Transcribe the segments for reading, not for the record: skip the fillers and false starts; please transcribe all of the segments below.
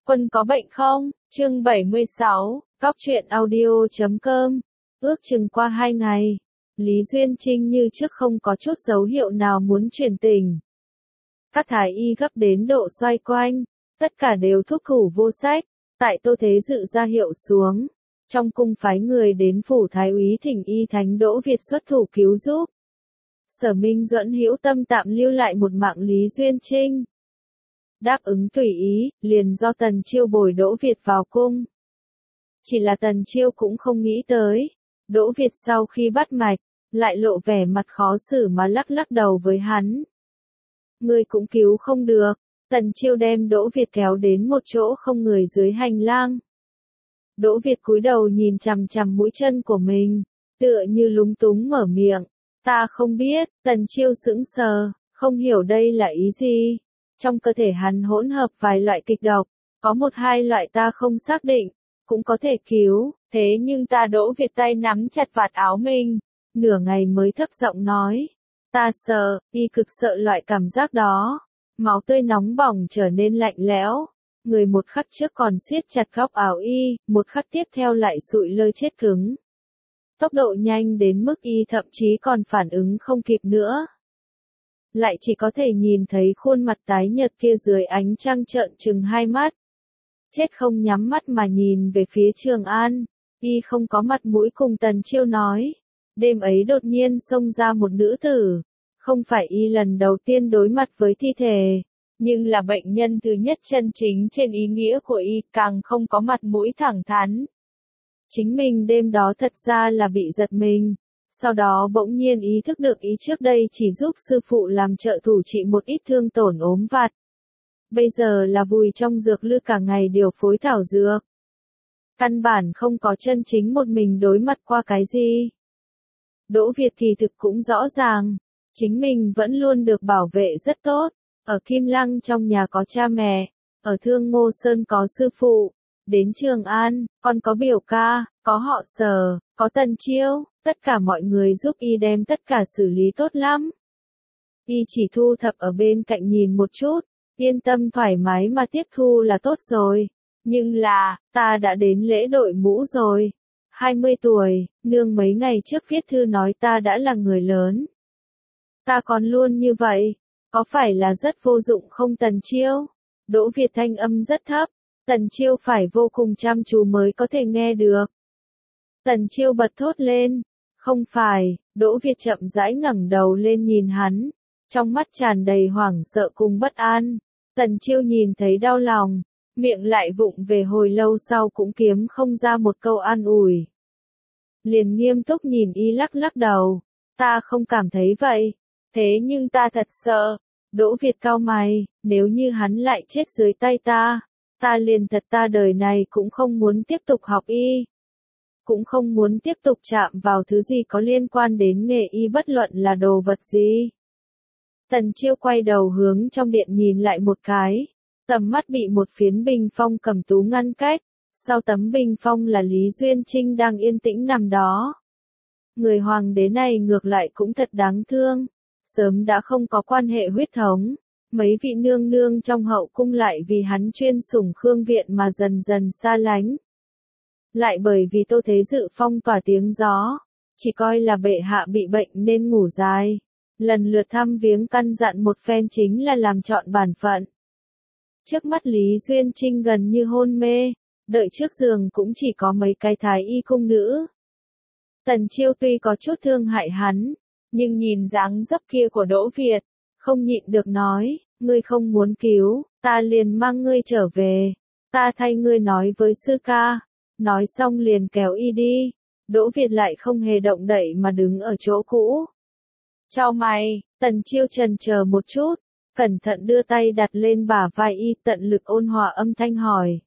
Quân có bệnh không? Chương 76, Cóc truyện audio.com. Ước chừng qua 2 ngày, Lý Duyên Trinh như trước không có chút dấu hiệu nào muốn chuyển tình. Các thái y gấp đến độ xoay quanh, tất cả đều thuốc thủ vô sách, tại Tô Thế Dự ra hiệu xuống. Trong cung phái người đến phủ thái úy thỉnh y thánh Đỗ Việt xuất thủ cứu giúp. Sở Minh Duẫn hữu tâm tạm lưu lại một mạng Lý Duyên Trinh. Đáp ứng tùy ý, liền do Tần Chiêu bồi Đỗ Việt vào cung. Chỉ là Tần Chiêu cũng không nghĩ tới, Đỗ Việt sau khi bắt mạch, lại lộ vẻ mặt khó xử mà lắc lắc đầu với hắn. Ngươi cũng cứu không được. Tần Chiêu đem Đỗ Việt kéo đến một chỗ không người dưới hành lang. Đỗ Việt cúi đầu nhìn chằm chằm mũi chân của mình, tựa như lúng túng mở miệng. Ta không biết. Tần Chiêu sững sờ, không hiểu đây là ý gì. Trong cơ thể hắn hỗn hợp vài loại kịch độc, có một hai loại ta không xác định, cũng có thể cứu, thế nhưng ta Đỗ Việt tay nắm chặt vạt áo mình, nửa ngày mới thấp giọng nói. Ta sợ, y cực sợ loại cảm giác đó. Máu tươi nóng bỏng trở nên lạnh lẽo. Người một khắc trước còn siết chặt góc áo y, một khắc tiếp theo lại sụi lơ chết cứng. Tốc độ nhanh đến mức y thậm chí còn phản ứng không kịp nữa. Lại chỉ có thể nhìn thấy khuôn mặt tái nhợt kia dưới ánh trăng trợn trừng hai mắt. Chết không nhắm mắt mà nhìn về phía Trường An, y không có mặt mũi cùng Tần Chiêu nói. Đêm ấy đột nhiên xông ra một nữ tử, không phải y lần đầu tiên đối mặt với thi thể, nhưng là bệnh nhân thứ nhất chân chính trên ý nghĩa của y, càng không có mặt mũi thẳng thắn. Chính mình đêm đó thật ra là bị giật mình. Sau đó bỗng nhiên ý thức được ý trước đây chỉ giúp sư phụ làm trợ thủ trị một ít thương tổn ốm vặt. Bây giờ là vùi trong dược lư cả ngày điều phối thảo dược. Căn bản không có chân chính một mình đối mặt qua cái gì. Đỗ Việt thì thực cũng rõ ràng, chính mình vẫn luôn được bảo vệ rất tốt. Ở Kim Lăng trong nhà có cha mẹ, ở Thương Ngô Sơn có sư phụ, đến Trường An, còn có biểu ca, có họ Sở, có Tần Chiêu. Tất cả mọi người giúp y đem tất cả xử lý tốt lắm. Y chỉ thu thập ở bên cạnh nhìn một chút, yên tâm thoải mái mà tiếp thu là tốt rồi. Nhưng là, ta đã đến lễ đội mũ rồi. 20 tuổi, nương mấy ngày trước viết thư nói ta đã là người lớn. Ta còn luôn như vậy, có phải là rất vô dụng không Tần Chiêu? Đỗ Việt thanh âm rất thấp, Tần Chiêu phải vô cùng chăm chú mới có thể nghe được. Tần Chiêu bật thốt lên. Không phải. Đỗ Việt chậm rãi ngẩng đầu lên nhìn hắn, trong mắt tràn đầy hoảng sợ cùng bất an. Tần Chiêu nhìn thấy đau lòng, miệng lại vụng về hồi lâu sau cũng kiếm không ra một câu an ủi. Liền nghiêm túc nhìn y lắc lắc đầu. Ta không cảm thấy vậy, thế nhưng ta thật sợ. Đỗ Việt cau mày, nếu như hắn lại chết dưới tay ta liền thật ta đời này cũng không muốn tiếp tục học y. Cũng không muốn tiếp tục chạm vào thứ gì có liên quan đến nghề y bất luận là đồ vật gì. Tần Chiêu quay đầu hướng trong điện nhìn lại một cái, tầm mắt bị một phiến bình phong cầm tú ngăn cách, sau tấm bình phong là Lý Duyên Trinh đang yên tĩnh nằm đó. Người hoàng đế này ngược lại cũng thật đáng thương, sớm đã không có quan hệ huyết thống, mấy vị nương nương trong hậu cung lại vì hắn chuyên sủng Khương viện mà dần dần xa lánh. Lại bởi vì Tô Thế Dự phong tỏa tiếng gió, chỉ coi là bệ hạ bị bệnh nên ngủ dài. Lần lượt thăm viếng căn dặn một phen chính là làm trọn bản phận. Trước mắt Lý Duyên Trinh gần như hôn mê, đợi trước giường cũng chỉ có mấy cái thái y cung nữ. Tần Chiêu tuy có chút thương hại hắn, nhưng nhìn dáng dấp kia của Đỗ Việt, không nhịn được nói, ngươi không muốn cứu, ta liền mang ngươi trở về, ta thay ngươi nói với sư ca. Nói xong liền kéo y đi. Đỗ Việt lại không hề động đậy mà đứng ở chỗ cũ. Chau mày. Tần Chiêu chần chờ một chút, cẩn thận đưa tay đặt lên bả vai y, tận lực ôn hòa âm thanh hỏi.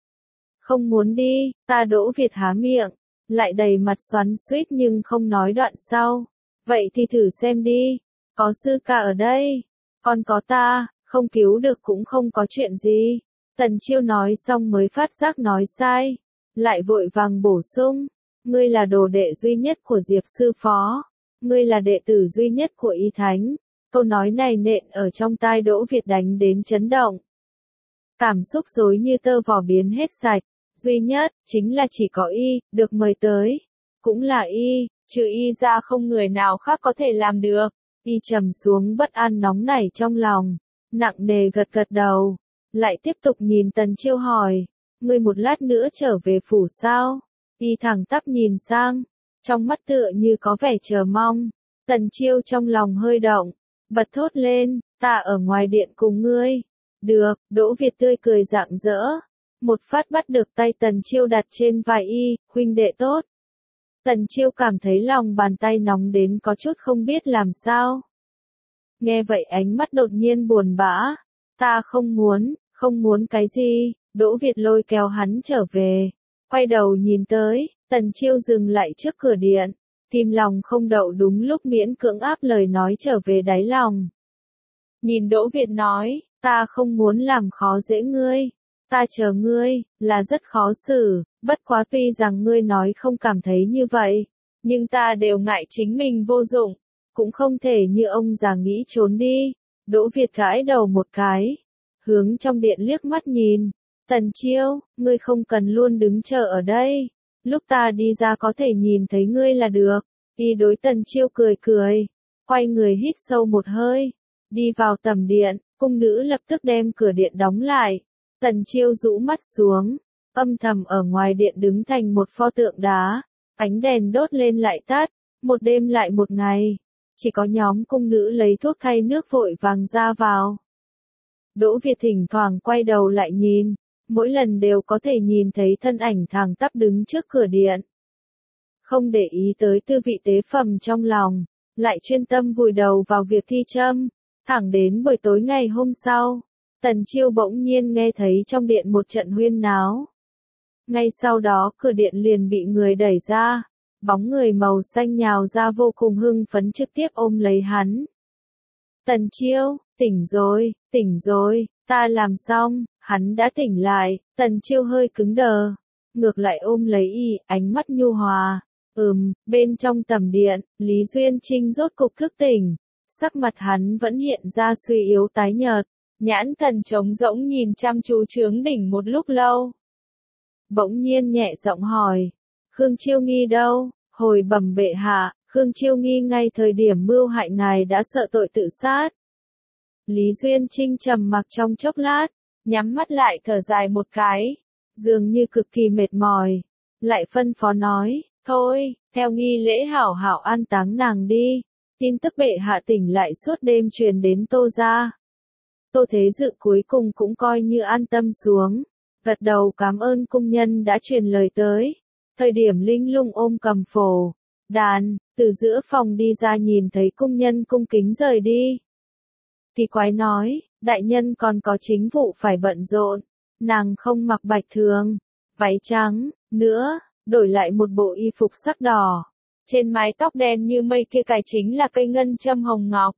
Không muốn đi. Ta Đỗ Việt há miệng, lại đầy mặt xoắn xuýt nhưng không nói đoạn sau. Vậy thì thử xem đi, có sư ca ở đây, còn có ta, không cứu được cũng không có chuyện gì. Tần Chiêu nói xong mới phát giác nói sai. Lại vội vàng bổ sung, ngươi là đồ đệ duy nhất của Diệp sư phó, ngươi là đệ tử duy nhất của Y Thánh. Câu nói này nện ở trong tai Đỗ Việt đánh đến chấn động. Cảm xúc rối như tơ vò biến hết sạch, duy nhất, chính là chỉ có y, được mời tới. Cũng là y, trừ y ra không người nào khác có thể làm được. Y trầm xuống bất an nóng nảy trong lòng, nặng nề gật gật đầu, lại tiếp tục nhìn Tần Chiêu hỏi, ngươi một lát nữa trở về phủ sao? Y thẳng tắp nhìn sang, trong mắt tựa như có vẻ chờ mong. Tần Chiêu trong lòng hơi động, bật thốt lên, ta ở ngoài điện cùng ngươi. Được, Đỗ Việt tươi cười rạng rỡ, một phát bắt được tay Tần Chiêu đặt trên vai y, huynh đệ tốt. Tần Chiêu cảm thấy lòng bàn tay nóng đến có chút không biết làm sao. Nghe vậy ánh mắt đột nhiên buồn bã, ta không muốn cái gì, Đỗ Việt lôi kéo hắn trở về, quay đầu nhìn tới, Tần Chiêu dừng lại trước cửa điện, tim lòng không đậu đúng lúc miễn cưỡng áp lời nói trở về đáy lòng. Nhìn Đỗ Việt nói, ta không muốn làm khó dễ ngươi, ta chờ ngươi, là rất khó xử, bất quá tuy rằng ngươi nói không cảm thấy như vậy, nhưng ta đều ngại chính mình vô dụng, cũng không thể như ông già nghĩ trốn đi. Đỗ Việt gãi đầu một cái, hướng trong điện liếc mắt nhìn, Tần Chiêu, ngươi không cần luôn đứng chờ ở đây, lúc ta đi ra có thể nhìn thấy ngươi là được. Y đối Tần Chiêu cười cười, quay người hít sâu một hơi, đi vào tầm điện, cung nữ lập tức đem cửa điện đóng lại. Tần Chiêu rũ mắt xuống, âm thầm ở ngoài điện đứng thành một pho tượng đá, ánh đèn đốt lên lại tắt, một đêm lại một ngày, chỉ có nhóm cung nữ lấy thuốc thay nước vội vàng ra vào. Đỗ Việt thỉnh thoảng quay đầu lại nhìn, mỗi lần đều có thể nhìn thấy thân ảnh thẳng tắp đứng trước cửa điện. Không để ý tới tư vị tế phẩm trong lòng, lại chuyên tâm vùi đầu vào việc thi châm, thẳng đến buổi tối ngày hôm sau. Tần Chiêu bỗng nhiên nghe thấy trong điện một trận huyên náo. Ngay sau đó cửa điện liền bị người đẩy ra, bóng người màu xanh nhào ra vô cùng hưng phấn trực tiếp ôm lấy hắn. Tần Chiêu, tỉnh rồi, ta làm xong, hắn đã tỉnh lại, Tần Chiêu hơi cứng đờ, ngược lại ôm lấy y, ánh mắt nhu hòa. Bên trong tầm điện, Lý Duyên Trinh rốt cục thức tỉnh, sắc mặt hắn vẫn hiện ra suy yếu tái nhợt. Nhãn thần trống rỗng nhìn chăm chú Chướng Đỉnh một lúc lâu. Bỗng nhiên nhẹ giọng hỏi, Khương Chiêu Nghi đâu? Hồi bẩm bệ hạ, Khương Chiêu Nghi ngay thời điểm mưu hại ngài đã sợ tội tự sát. Lý Duyên Trinh trầm mặc trong chốc lát, nhắm mắt lại thở dài một cái, dường như cực kỳ mệt mỏi, lại phân phó nói, thôi, theo nghi lễ hảo hảo an táng nàng đi. Tin tức bệ hạ tỉnh lại suốt đêm truyền đến Tô gia. Tô Thế Dự cuối cùng cũng coi như an tâm xuống, gật đầu cảm ơn cung nhân đã truyền lời tới. Thời điểm Linh Lung ôm cầm phổ đàn, từ giữa phòng đi ra nhìn thấy cung nhân cung kính rời đi. Thì quái nói, đại nhân còn có chính vụ phải bận rộn, nàng không mặc bạch thường, váy trắng, nữa, đổi lại một bộ y phục sắc đỏ. Trên mái tóc đen như mây kia cài chính là cây ngân châm hồng ngọc.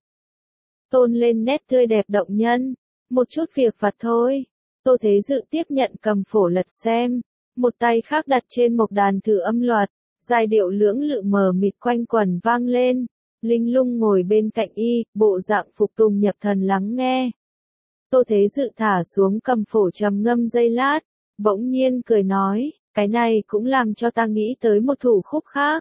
Tôn lên nét tươi đẹp động nhân, một chút việc vặt thôi. Tô Thế Dự tiếp nhận cầm phổ lật xem, một tay khác đặt trên một đàn thử âm luật, giai điệu lưỡng lự mờ mịt quanh quẩn vang lên. Linh Lung ngồi bên cạnh y, bộ dạng phục tùng nhập thần lắng nghe. Tô Thế Dự thả xuống cầm phổ trầm ngâm giây lát, bỗng nhiên cười nói, cái này cũng làm cho ta nghĩ tới một thủ khúc khác.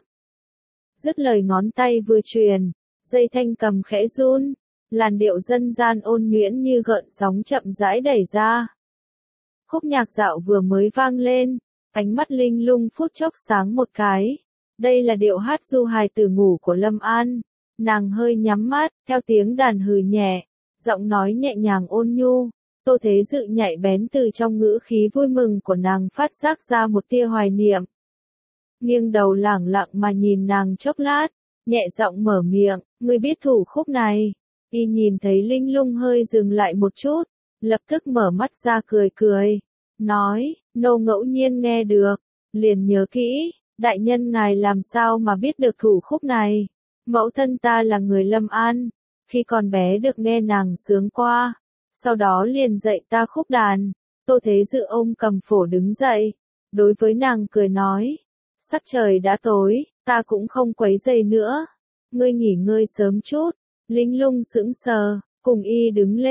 Dứt lời ngón tay vừa truyền, dây thanh cầm khẽ run, làn điệu dân gian ôn nhuyễn như gợn sóng chậm rãi đẩy ra. Khúc nhạc dạo vừa mới vang lên, ánh mắt Linh Lung phút chốc sáng một cái. Đây là điệu hát du hài tử ngủ của Lâm An. Nàng hơi nhắm mắt, theo tiếng đàn hừ nhẹ, giọng nói nhẹ nhàng ôn nhu. Tô Thế Dự nhạy bén từ trong ngữ khí vui mừng của nàng phát giác ra một tia hoài niệm. Nghiêng đầu lẳng lặng mà nhìn nàng chốc lát, nhẹ giọng mở miệng, ngươi biết thủ khúc này. Y nhìn thấy Linh Lung hơi dừng lại một chút, lập tức mở mắt ra cười cười, nói, nô ngẫu nhiên nghe được, liền nhớ kỹ, đại nhân ngài làm sao mà biết được thủ khúc này. Mẫu thân ta là người Lâm An, khi còn bé được nghe nàng sướng qua, sau đó liền dạy ta khúc đàn. Tô Thế Dự ôm cầm phổ đứng dậy, đối với nàng cười nói, sắc trời đã tối, ta cũng không quấy rầy nữa, ngươi nghỉ ngơi sớm chút. Linh Lung sững sờ, cùng y đứng lên,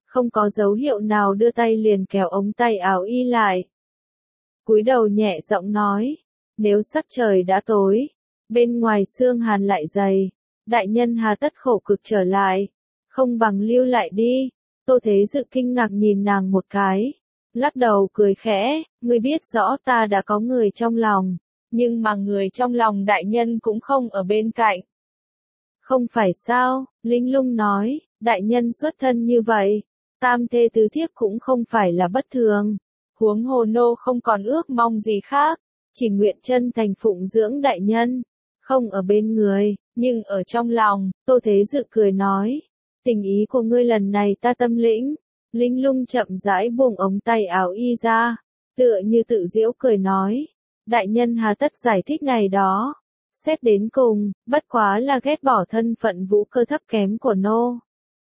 không có dấu hiệu nào đưa tay liền kéo ống tay áo y lại. Cúi đầu nhẹ giọng nói, nếu sắc trời đã tối, bên ngoài sương hàn lại dày, đại nhân hà tất khổ cực trở lại, không bằng lưu lại đi. Tô Thế Dự kinh ngạc nhìn nàng một cái, lắc đầu cười khẽ, ngươi biết rõ ta đã có người trong lòng, nhưng mà người trong lòng đại nhân cũng không ở bên cạnh. Không phải sao, Linh Lung nói, đại nhân xuất thân như vậy, tam thê tứ thiếp cũng không phải là bất thường, huống hồ nô không còn ước mong gì khác, chỉ nguyện chân thành phụng dưỡng đại nhân, không ở bên người, nhưng ở trong lòng. Tô Thế Dự cười nói, tình ý của ngươi lần này ta tâm lĩnh. Linh Lung chậm rãi buông ống tay áo y ra, tựa như tự giễu cười nói, đại nhân hà tất giải thích này đó, xét đến cùng, bất quá là ghét bỏ thân phận vũ cơ thấp kém của nô.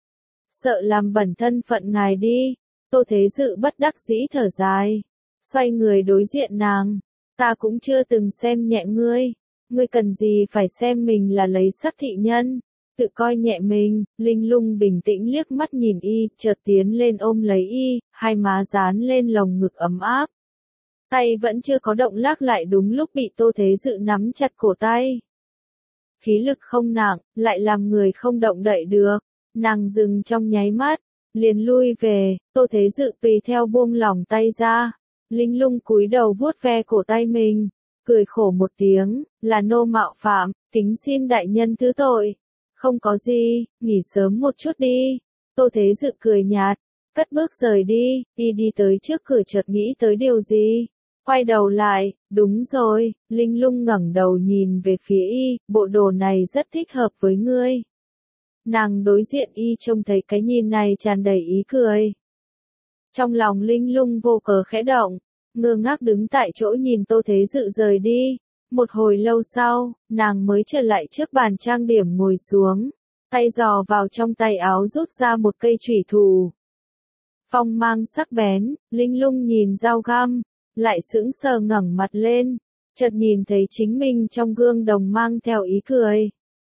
Sợ làm bẩn thân phận ngài đi. Tô Thế Dự bất đắc dĩ thở dài, xoay người đối diện nàng, ta cũng chưa từng xem nhẹ ngươi, ngươi cần gì phải xem mình là lấy sắc thị nhân, tự coi nhẹ mình. Linh Lung bình tĩnh liếc mắt nhìn y, chợt tiến lên ôm lấy y, hai má dán lên lồng ngực ấm áp. Tay vẫn chưa có động lắc lại đúng lúc bị Tô Thế Dự nắm chặt cổ tay. Khí lực không nặng, lại làm người không động đậy được, nàng dừng trong nháy mắt, liền lui về. Tô Thế Dự tùy theo buông lỏng tay ra. Linh Lung cúi đầu vuốt ve cổ tay mình, cười khổ một tiếng, là nô mạo phạm, kính xin đại nhân thứ tội. Không có gì, nghỉ sớm một chút đi. Tô Thế Dự cười nhạt, cất bước rời đi. Y đi tới trước cửa chợt nghĩ tới điều gì, quay đầu lại, đúng rồi. Linh Lung ngẩng đầu nhìn về phía y, bộ đồ này rất thích hợp với ngươi. Nàng đối diện y trông thấy cái nhìn này tràn đầy ý cười. Trong lòng Linh Lung vô cớ khẽ động, ngơ ngác đứng tại chỗ nhìn Tô Thế Dự rời đi. Một hồi lâu sau, nàng mới trở lại trước bàn trang điểm ngồi xuống, tay giò vào trong tay áo rút ra một cây chủy thủ. Phong mang sắc bén, Linh Lung nhìn dao găm, lại sững sờ ngẩng mặt lên, chợt nhìn thấy chính mình trong gương đồng mang theo ý cười.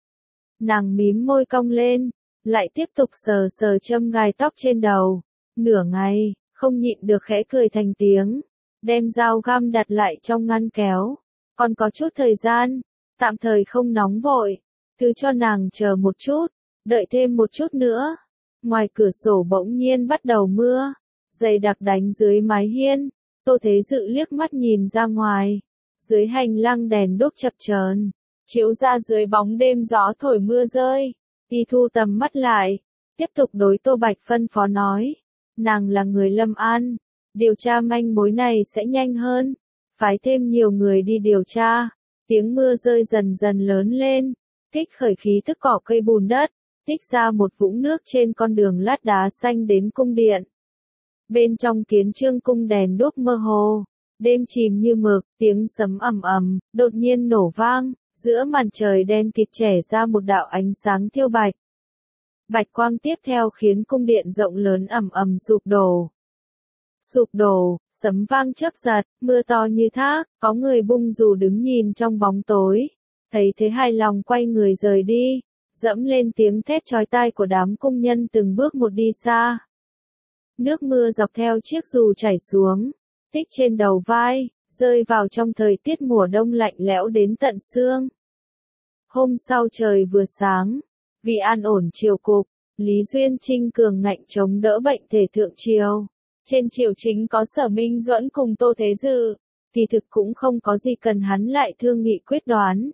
Nàng mím môi cong lên, lại tiếp tục sờ sờ châm gai tóc trên đầu. Nửa ngày, không nhịn được khẽ cười thành tiếng, đem dao găm đặt lại trong ngăn kéo. Còn có chút thời gian, tạm thời không nóng vội, cứ cho nàng chờ một chút, đợi thêm một chút nữa. Ngoài cửa sổ bỗng nhiên bắt đầu mưa, dày đặc đánh dưới mái hiên. Tô Thế Dự liếc mắt nhìn ra ngoài, dưới hành lang đèn đuốc chập chờn, chiếu ra dưới bóng đêm gió thổi mưa rơi. Y thu tầm mắt lại, tiếp tục đối Tô Bạch phân phó nói, nàng là người Lâm An, điều tra manh mối này sẽ nhanh hơn, phái thêm nhiều người đi điều tra. Tiếng mưa rơi dần dần lớn lên, kích khởi khí tức cỏ cây bùn đất, tích ra một vũng nước trên con đường lát đá xanh đến cung điện. Bên trong Kiến Chương cung đèn đuốc mơ hồ, đêm chìm như mực, tiếng sấm ầm ầm đột nhiên nổ vang, giữa màn trời đen kịt chẻ ra một đạo ánh sáng thiêu bạch. Bạch quang tiếp theo khiến cung điện rộng lớn ầm ầm sụp đổ. Sụp đổ, sấm vang chớp giật, mưa to như thác, có người bung dù đứng nhìn trong bóng tối. Thấy thế hài lòng quay người rời đi, dẫm lên tiếng thét chói tai của đám cung nhân từng bước một đi xa. Nước mưa dọc theo chiếc dù chảy xuống, tích trên đầu vai, rơi vào trong thời tiết mùa đông lạnh lẽo đến tận xương. Hôm sau trời vừa sáng, vì an ổn triều cục, Lý Duyên Trinh cường ngạnh chống đỡ bệnh thể thượng triều. Trên triều chính có Sở Minh Duẫn cùng Tô Thế Dự, kỳ thực cũng không có gì cần hắn lại thương nghị quyết đoán.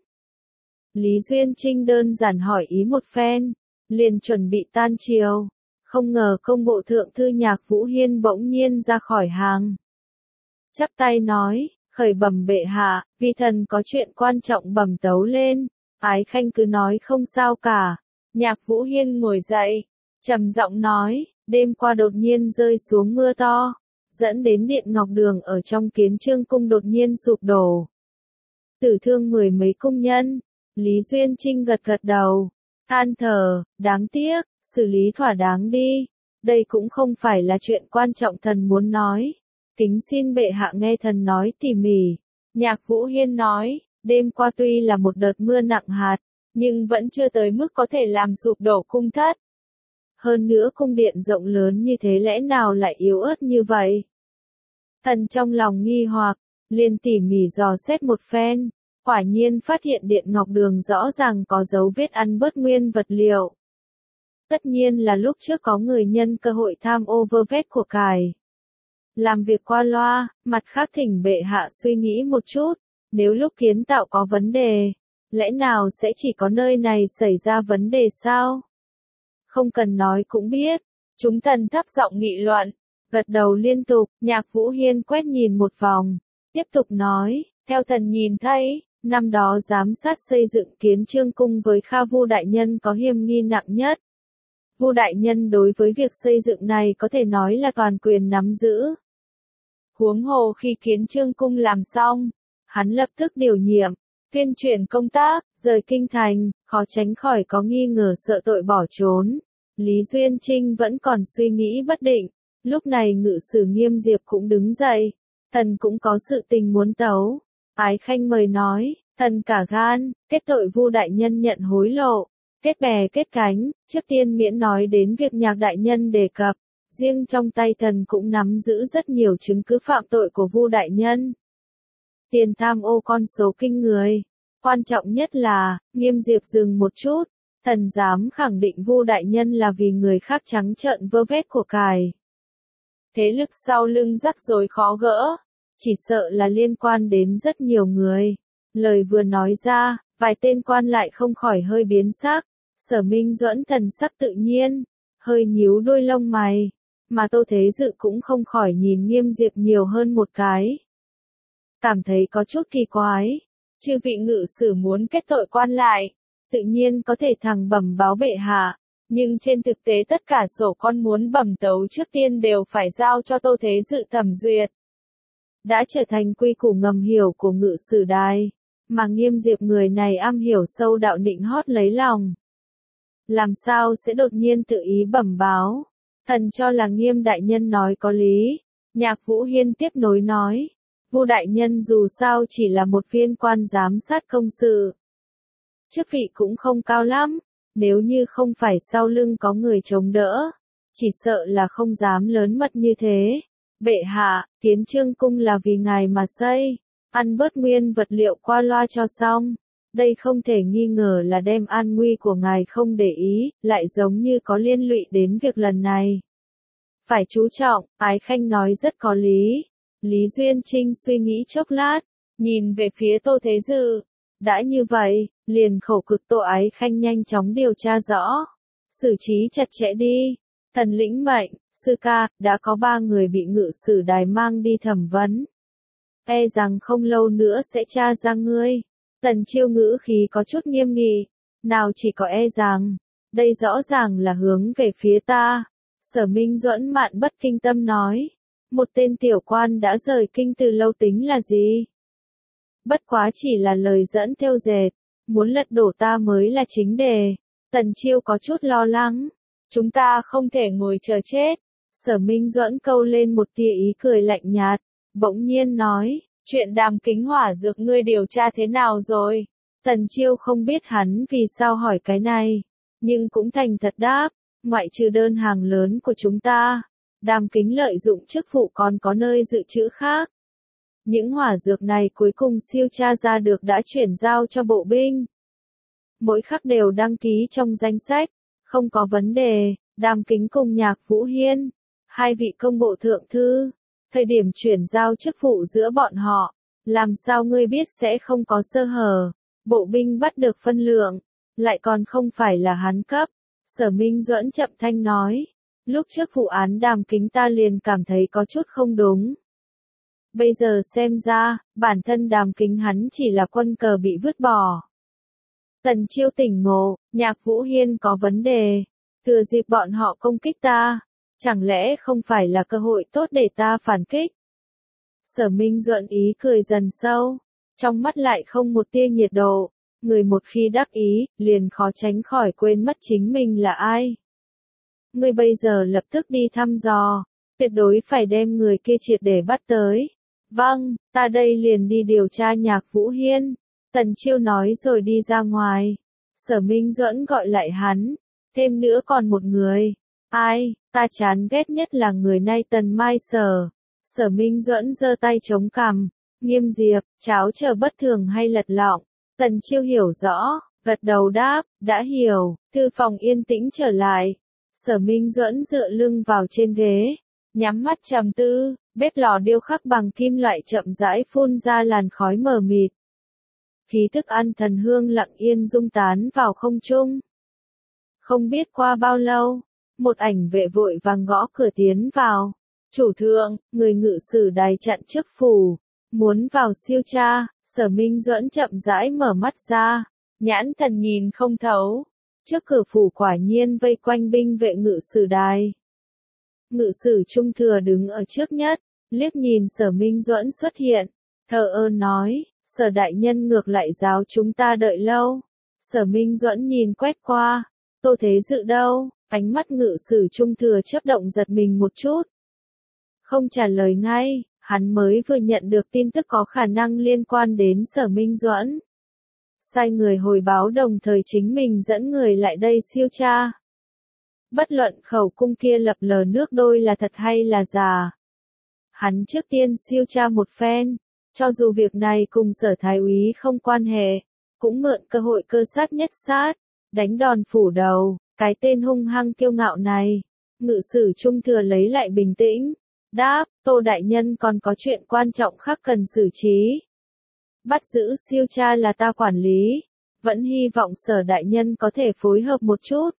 Lý Duyên Trinh đơn giản hỏi ý một phen, liền chuẩn bị tan triều. Không ngờ công bộ thượng thư Nhạc Vũ Hiên bỗng nhiên ra khỏi hàng. Chắp tay nói, khởi bẩm bệ hạ, vi thần có chuyện quan trọng bẩm tấu lên. Ái Khanh cứ nói không sao cả. Nhạc Vũ Hiên ngồi dậy, trầm giọng nói, đêm qua đột nhiên rơi xuống mưa to, dẫn đến điện ngọc đường ở trong Kiến Chương cung đột nhiên sụp đổ. Tử thương mười mấy cung nhân. Lý Duyên Trinh gật gật đầu, than thở, đáng tiếc, xử lý thỏa đáng đi. Đây cũng không phải là chuyện quan trọng thần muốn nói. Kính xin bệ hạ nghe thần nói tỉ mỉ. Nhạc Vũ Hiên nói, đêm qua tuy là một đợt mưa nặng hạt, nhưng vẫn chưa tới mức có thể làm sụp đổ cung thất. Hơn nữa cung điện rộng lớn như thế lẽ nào lại yếu ớt như vậy? Thần trong lòng nghi hoặc, liền tỉ mỉ dò xét một phen, quả nhiên phát hiện điện ngọc đường rõ ràng có dấu vết ăn bớt nguyên vật liệu. Tất nhiên là lúc trước có người nhân cơ hội tham ô vơ vét của cải. Làm việc qua loa, mặt khác thỉnh bệ hạ suy nghĩ một chút, nếu lúc kiến tạo có vấn đề, lẽ nào sẽ chỉ có nơi này xảy ra vấn đề sao? Không cần nói cũng biết, chúng thần thấp giọng nghị luận, gật đầu liên tục, Nhạc Vũ Hiên quét nhìn một vòng, tiếp tục nói, theo thần nhìn thấy, năm đó giám sát xây dựng Kiến Chương cung với Kha Vu đại nhân có hiểm nghi nặng nhất. Vu đại nhân đối với việc xây dựng này có thể nói là toàn quyền nắm giữ. Huống hồ khi Kiến Chương cung làm xong, hắn lập tức điều nhiệm, tuyên truyền công tác, rời kinh thành, khó tránh khỏi có nghi ngờ sợ tội bỏ trốn. Lý Duyên Trinh vẫn còn suy nghĩ bất định, lúc này ngự sử Nghiêm Diệp cũng đứng dậy, thần cũng có sự tình muốn tấu. Ái Khanh mời nói, thần cả gan, kết tội Vu đại nhân nhận hối lộ, kết bè kết cánh, trước tiên miễn nói đến việc Nhạc đại nhân đề cập, riêng trong tay thần cũng nắm giữ rất nhiều chứng cứ phạm tội của Vu đại nhân. Tiền tham ô con số kinh người, quan trọng nhất là, Nghiêm Diệp dừng một chút, thần dám khẳng định Vu đại nhân là vì người khác trắng trợn vơ vét của cải. Thế lực sau lưng rắc rối khó gỡ, chỉ sợ là liên quan đến rất nhiều người. Lời vừa nói ra, vài tên quan lại không khỏi hơi biến sắc, Sở Minh Duẫn thần sắc tự nhiên, hơi nhíu đôi lông mày, mà Tô Thế Dự cũng không khỏi nhìn Nghiêm Diệp nhiều hơn một cái. Cảm thấy có chút kỳ quái, chư vị ngự sử muốn kết tội quan lại, tự nhiên có thể thẳng bẩm báo bệ hạ, nhưng trên thực tế tất cả sổ con muốn bẩm tấu trước tiên đều phải giao cho Tô Thế Dự thẩm duyệt. Đã trở thành quy củ ngầm hiểu của ngự sử đài, mà Nghiêm Diệp người này am hiểu sâu đạo định hót lấy lòng. Làm sao sẽ đột nhiên tự ý bẩm báo? Thần cho là Nghiêm đại nhân nói có lý. Nhạc Vũ Hiên tiếp nối nói, Vu đại nhân dù sao chỉ là một viên quan giám sát công sự. Chức vị cũng không cao lắm, nếu như không phải sau lưng có người chống đỡ, chỉ sợ là không dám lớn mật như thế. Bệ hạ, Kiến Chương cung là vì ngài mà xây, ăn bớt nguyên vật liệu qua loa cho xong. Đây không thể nghi ngờ là đem an nguy của ngài không để ý, lại giống như có liên lụy đến việc lần này. Phải chú trọng, Ái Khanh nói rất có lý. Lý Duyên Trinh suy nghĩ chốc lát, nhìn về phía Tô Thế Dự. Đã như vậy, liền khẩu cực Tô Ái Khanh nhanh chóng điều tra rõ. Xử trí chặt chẽ đi. Thần lĩnh mệnh, sư ca, đã có 3 người bị ngự sử đài mang đi thẩm vấn. E rằng không lâu nữa sẽ tra ra ngươi. Tần Chiêu ngữ khí có chút nghiêm nghị, nào chỉ có e rằng, đây rõ ràng là hướng về phía ta. Sở Minh Duẫn mạn bất kinh tâm nói, một tên tiểu quan đã rời kinh từ lâu tính là gì? Bất quá chỉ là lời dẫn theo dệt, muốn lật đổ ta mới là chính đề. Tần Chiêu có chút lo lắng, chúng ta không thể ngồi chờ chết. Sở Minh Duẫn câu lên một tia ý cười lạnh nhạt, bỗng nhiên nói, chuyện Đàm Kính hỏa dược ngươi điều tra thế nào rồi? Tần Chiêu không biết hắn vì sao hỏi cái này, nhưng cũng thành thật đáp, ngoại trừ đơn hàng lớn của chúng ta, Đàm Kính lợi dụng chức vụ còn có nơi dự trữ khác. Những hỏa dược này cuối cùng siêu tra ra được đã chuyển giao cho bộ binh. Mỗi khắc đều đăng ký trong danh sách, không có vấn đề. Đàm Kính cùng Nhạc Vũ Hiên, 2 vị công bộ thượng thư, thời điểm chuyển giao chức vụ giữa bọn họ, làm sao ngươi biết sẽ không có sơ hở? Bộ binh bắt được phân lượng, lại còn không phải là hắn cấp. Sở Minh Duẫn chậm thanh nói, lúc trước vụ án Đàm Kính ta liền cảm thấy có chút không đúng. Bây giờ xem ra, bản thân Đàm Kính hắn chỉ là quân cờ bị vứt bỏ. Tần Chiêu tỉnh ngộ, Nhạc Vũ Hiên có vấn đề, thừa dịp bọn họ công kích ta, chẳng lẽ không phải là cơ hội tốt để ta phản kích? Sở Minh Duẫn ý cười dần sâu, trong mắt lại không một tia nhiệt độ, người một khi đắc ý, liền khó tránh khỏi quên mất chính mình là ai. Ngươi bây giờ lập tức đi thăm dò, tuyệt đối phải đem người kia triệt để bắt tới. Vâng, ta đây liền đi điều tra Nhạc Vũ Hiên. Tần Chiêu nói rồi đi ra ngoài. Sở Minh Duẫn gọi lại hắn, thêm nữa còn một người. Ai, ta chán ghét nhất là người nay Tần Mai Sở. Sở Minh Duẫn giơ tay chống cằm. Nghiêm Diệp, cháu chờ bất thường hay lật lọng? Tần Chiêu hiểu rõ, gật đầu đáp, đã hiểu. Thư phòng yên tĩnh trở lại. Sở Minh Duẫn dựa lưng vào trên ghế, nhắm mắt trầm tư, bếp lò điêu khắc bằng kim loại chậm rãi phun ra làn khói mờ mịt. Khí thức ăn thần hương lặng yên dung tán vào không trung. Không biết qua bao lâu, một ảnh vệ vội vàng gõ cửa tiến vào. Chủ thượng, người ngự sử đài chặn trước phủ, muốn vào siêu tra. Sở Minh Duẫn chậm rãi mở mắt ra, nhãn thần nhìn không thấu. Trước cửa phủ quả nhiên vây quanh binh vệ ngự sử đài. Ngự sử Trung Thừa đứng ở trước nhất, liếc nhìn Sở Minh Duẫn xuất hiện, thờ ơ nói, Sở đại nhân ngược lại giáo chúng ta đợi lâu. Sở Minh Duẫn nhìn quét qua, Tô Thế Dự đâu? Ánh mắt ngự sử Trung Thừa chớp động giật mình một chút. Không trả lời ngay, hắn mới vừa nhận được tin tức có khả năng liên quan đến Sở Minh Duẫn. Sai người hồi báo đồng thời chính mình dẫn người lại đây siêu tra. Bất luận khẩu cung kia lập lờ nước đôi là thật hay là giả. Hắn trước tiên siêu tra một phen, cho dù việc này cùng Sở thái úy không quan hệ, cũng mượn cơ hội cơ sát nhất sát, đánh đòn phủ đầu, cái tên hung hăng kiêu ngạo này. Ngự sử Trung Thừa lấy lại bình tĩnh, đáp, Tô đại nhân còn có chuyện quan trọng khác cần xử trí. Bắt giữ siêu tra là ta quản lý, vẫn hy vọng Sở đại nhân có thể phối hợp một chút.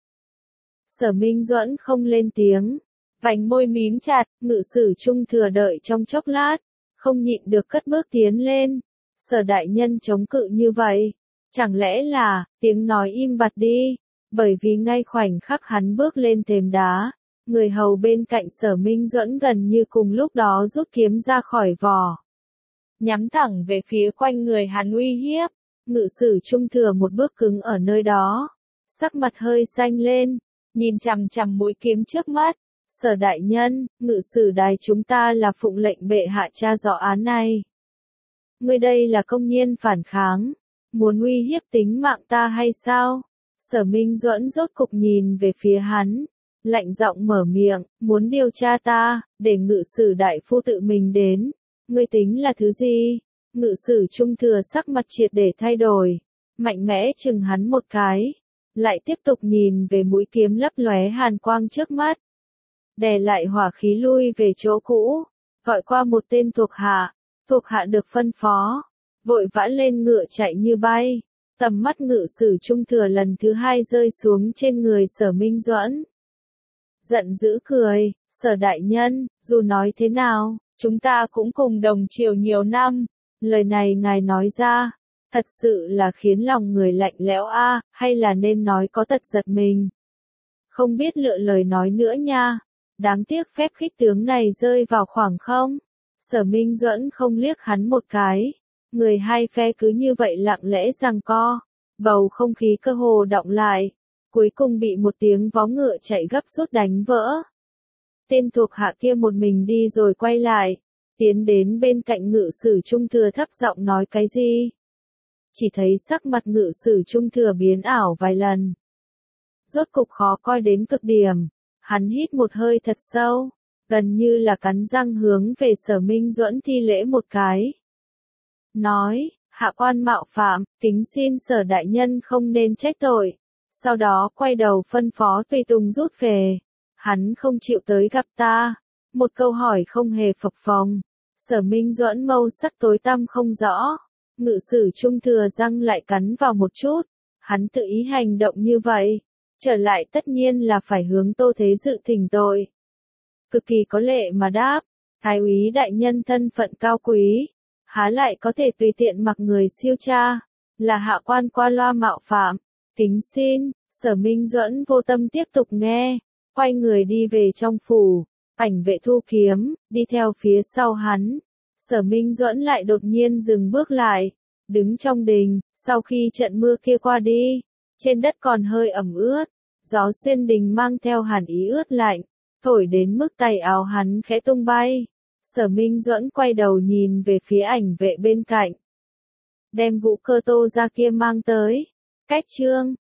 Sở Minh Duẫn không lên tiếng, vành môi mím chặt, ngự sử Trung Thừa đợi trong chốc lát, không nhịn được cất bước tiến lên. Sở đại nhân chống cự như vậy, chẳng lẽ là, tiếng nói im bặt đi, bởi vì ngay khoảnh khắc hắn bước lên thềm đá, người hầu bên cạnh Sở Minh Duẫn gần như cùng lúc đó rút kiếm ra khỏi vỏ. Nhắm thẳng về phía quanh người hắn uy hiếp, ngự sử Trung Thừa một bước cứng ở nơi đó, sắc mặt hơi xanh lên, nhìn chằm chằm mũi kiếm trước mắt. Sở đại nhân, ngự sử đài chúng ta là phụng lệnh bệ hạ tra rõ án này. Ngươi đây là công nhiên phản kháng, muốn uy hiếp tính mạng ta hay sao? Sở Minh Duẫn rốt cục nhìn về phía hắn, lạnh giọng mở miệng, muốn điều tra ta, để ngự sử đại phu tự mình đến. Ngươi tính là thứ gì? Ngự sử Trung Thừa sắc mặt triệt để thay đổi, mạnh mẽ chừng hắn một cái, lại tiếp tục nhìn về mũi kiếm lấp lóe hàn quang trước mắt. Đè lại hỏa khí lui về chỗ cũ, gọi qua một tên thuộc hạ được phân phó, vội vã lên ngựa chạy như bay. Tầm mắt ngự sử Trung Thừa lần thứ hai rơi xuống trên người Sở Minh Duẫn. Giận dữ cười, Sở đại nhân, dù nói thế nào, chúng ta cũng cùng đồng triều nhiều năm, lời này ngài nói ra, thật sự là khiến lòng người lạnh lẽo a, hay là nên nói có tật giật mình. Không biết lựa lời nói nữa nha, đáng tiếc phép khích tướng này rơi vào khoảng không. Sở Minh Duẫn không liếc hắn một cái, người hai phe cứ như vậy lặng lẽ giằng co, bầu không khí cơ hồ đọng lại, cuối cùng bị một tiếng vó ngựa chạy gấp rút đánh vỡ. Tên thuộc hạ kia một mình đi rồi quay lại, tiến đến bên cạnh ngự sử Trung Thừa thấp giọng nói cái gì. Chỉ thấy sắc mặt ngự sử Trung Thừa biến ảo vài lần. Rốt cục khó coi đến cực điểm, hắn hít một hơi thật sâu, gần như là cắn răng hướng về Sở Minh Duẫn thi lễ một cái. Nói, hạ quan mạo phạm, kính xin Sở đại nhân không nên trách tội. Sau đó quay đầu phân phó tùy tùng rút về. Hắn không chịu tới gặp ta. Một câu hỏi không hề phập phồng. Sở Minh Duẫn mâu sắc tối tăm không rõ. Ngự sử Trung Thừa răng lại cắn vào một chút. Hắn tự ý hành động như vậy, trở lại tất nhiên là phải hướng Tô Thế Dự thỉnh tội. Cực kỳ có lệ mà đáp, thái úy đại nhân thân phận cao quý, há lại có thể tùy tiện mặc người siêu tra, là hạ quan qua loa mạo phạm, kính xin. Sở Minh Duẫn vô tâm tiếp tục nghe, quay người đi về trong phủ, ảnh vệ thu kiếm, đi theo phía sau hắn. Sở Minh Duẫn lại đột nhiên dừng bước lại, đứng trong đình. Sau khi trận mưa kia qua đi, trên đất còn hơi ẩm ướt, gió xuyên đình mang theo hàn ý ướt lạnh, thổi đến mức tay áo hắn khẽ tung bay. Sở Minh Duẫn quay đầu nhìn về phía ảnh vệ bên cạnh. Đem Vũ Cơ Tô ra kia mang tới. Cách chương